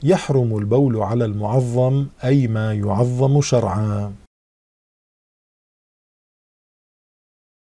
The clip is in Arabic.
يحرم البول على المعظم أي ما يعظم شرعا.